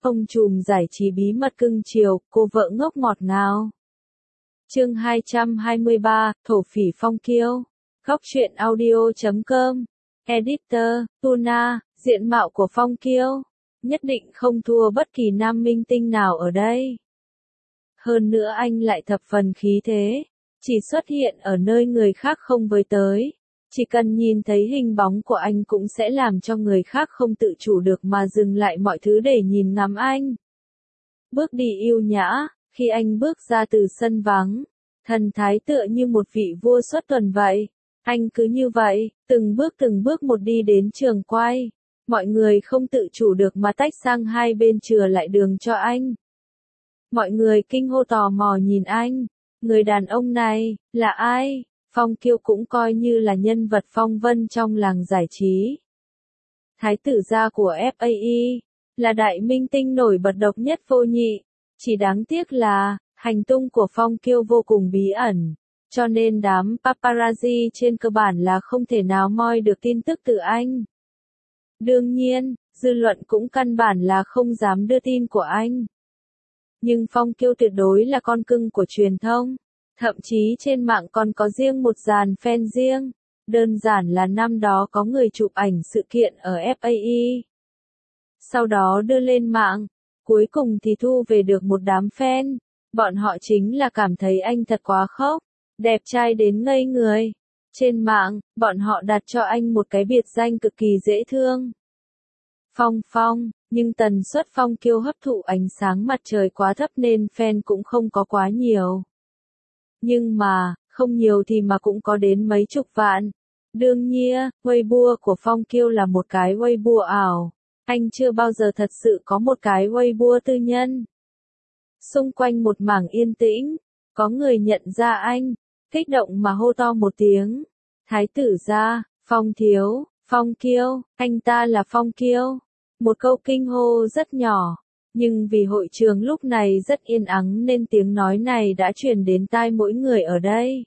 Ông trùm giải trí bí mật cưng chiều, cô vợ ngốc ngọt ngào. Chương 223, thổ phỉ Phong Kiêu. Góc truyện audio.com. Editor, Tuna, diện mạo của Phong Kiêu nhất định không thua bất kỳ nam minh tinh nào ở đây. Hơn nữa anh lại thập phần khí thế, chỉ xuất hiện ở nơi người khác không với tới. Chỉ cần nhìn thấy hình bóng của anh cũng sẽ làm cho người khác không tự chủ được mà dừng lại mọi thứ để nhìn ngắm anh. Bước đi yêu nhã, khi anh bước ra từ sân vắng, thần thái tựa như một vị vua xuất tuần vậy. Anh cứ như vậy, từng bước một đi đến trường quay. Mọi người không tự chủ được mà tách sang hai bên chừa lại đường cho anh. Mọi người kinh hô tò mò nhìn anh. Người đàn ông này, là ai? Phong Kiêu cũng coi như là nhân vật phong vân trong làng giải trí. Thái tử gia của FAE, là đại minh tinh nổi bật độc nhất vô nhị. Chỉ đáng tiếc là, hành tung của Phong Kiêu vô cùng bí ẩn. Cho nên đám paparazzi trên cơ bản là không thể nào moi được tin tức từ anh. Đương nhiên, dư luận cũng căn bản là không dám đưa tin của anh. Nhưng Phong Kiêu tuyệt đối là con cưng của truyền thông. Thậm chí trên mạng còn có riêng một dàn fan riêng. Đơn giản là năm đó có người chụp ảnh sự kiện ở FAE. Sau đó đưa lên mạng. Cuối cùng thì thu về được một đám fan. Bọn họ chính là cảm thấy anh thật quá khốc. Đẹp trai đến ngây người. Trên mạng, bọn họ đặt cho anh một cái biệt danh cực kỳ dễ thương. Phong, nhưng tần suất Phong Kiêu hấp thụ ánh sáng mặt trời quá thấp nên fan cũng không có quá nhiều. Nhưng mà, không nhiều thì mà cũng có đến mấy chục vạn. Đương nhiên, Weibo của Phong Kiêu là một cái Weibo ảo. Anh chưa bao giờ thật sự có một cái Weibo tư nhân. Xung quanh một mảng yên tĩnh, có người nhận ra anh, kích động mà hô to một tiếng. Thái tử gia, Phong thiếu, Phong Kiêu, anh ta là Phong Kiêu. Một câu kinh hô rất nhỏ, nhưng vì hội trường lúc này rất yên ắng nên tiếng nói này đã truyền đến tai mỗi người ở đây.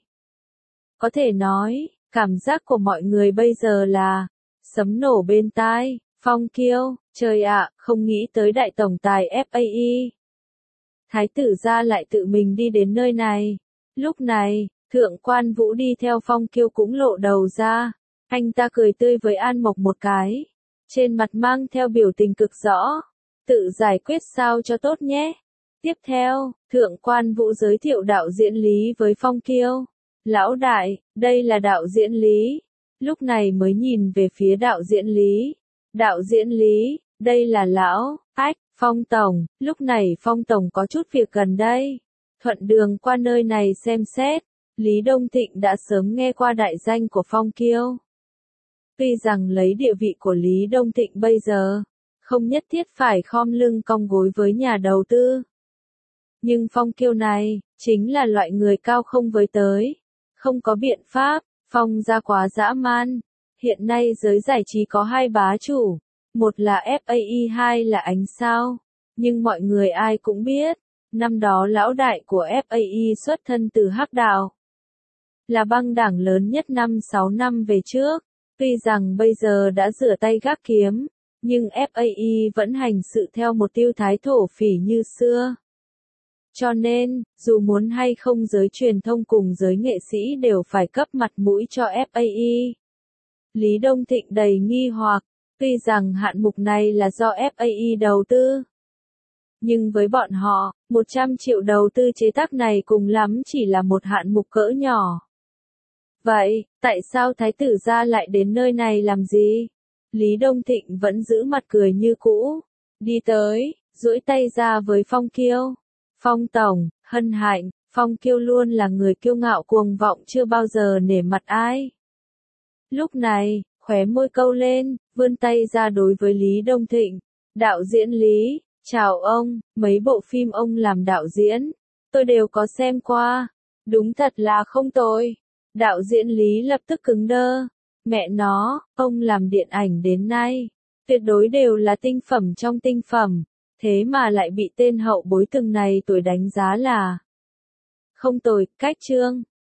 Có thể nói, cảm giác của mọi người bây giờ là sấm nổ bên tai. Phong Kiêu, trời ạ, không nghĩ tới đại tổng tài FAE. Thái tử gia lại tự mình đi đến nơi này. Lúc này, Thượng quan Vũ đi theo Phong Kiêu cũng lộ đầu ra. Anh ta cười tươi với An Mộc một cái. Trên mặt mang theo biểu tình cực rõ. Tự giải quyết sao cho tốt nhé. Tiếp theo, Thượng quan Vũ giới thiệu đạo diễn Lý với Phong Kiêu. Lão đại, đây là đạo diễn Lý. Lúc này mới nhìn về phía đạo diễn Lý. Đạo diễn Lý, đây là lão, Phong Tổng. Lúc này Phong Tổng có chút việc gần đây. Thuận đường qua nơi này xem xét. Lý Đông Thịnh đã sớm nghe qua đại danh của Phong Kiêu. Tuy rằng lấy địa vị của Lý Đông Thịnh bây giờ, không nhất thiết phải khom lưng cong gối với nhà đầu tư. Nhưng Phong Kiêu này, chính là loại người cao không với tới. Không có biện pháp, Phong gia quá dã man. Hiện nay giới giải trí có hai bá chủ. Một là FAE, hai là Ánh Sao. Nhưng mọi người ai cũng biết, năm đó lão đại của FAE xuất thân từ Hắc Đạo. Là băng đảng lớn nhất 5-6 năm về trước. Tuy rằng bây giờ đã rửa tay gác kiếm, nhưng FAE vẫn hành sự theo một tiêu thái thổ phỉ như xưa. Cho nên, dù muốn hay không giới truyền thông cùng giới nghệ sĩ đều phải cấp mặt mũi cho FAE. Lý Đông Thịnh đầy nghi hoặc, tuy rằng hạng mục này là do FAE đầu tư. Nhưng với bọn họ, 100 triệu đầu tư chế tác này cùng lắm chỉ là một hạng mục cỡ nhỏ. Vậy, tại sao Thái tử gia lại đến nơi này làm gì? Lý Đông Thịnh vẫn giữ mặt cười như cũ. Đi tới, duỗi tay ra với Phong Kiêu. Phong Tổng, hân hạnh, Phong Kiêu luôn là người kiêu ngạo cuồng vọng chưa bao giờ nể mặt ai. Lúc này, khóe môi câu lên, vươn tay ra đối với Lý Đông Thịnh. Đạo diễn Lý, chào ông, mấy bộ phim ông làm đạo diễn, tôi đều có xem qua. Đúng thật là không tồi. Đạo diễn Lý lập tức cứng đơ. Mẹ nó, ông làm điện ảnh đến nay, tuyệt đối đều là tinh phẩm trong tinh phẩm. Thế mà lại bị tên hậu bối từng này tuổi đánh giá là không tồi. Cách chương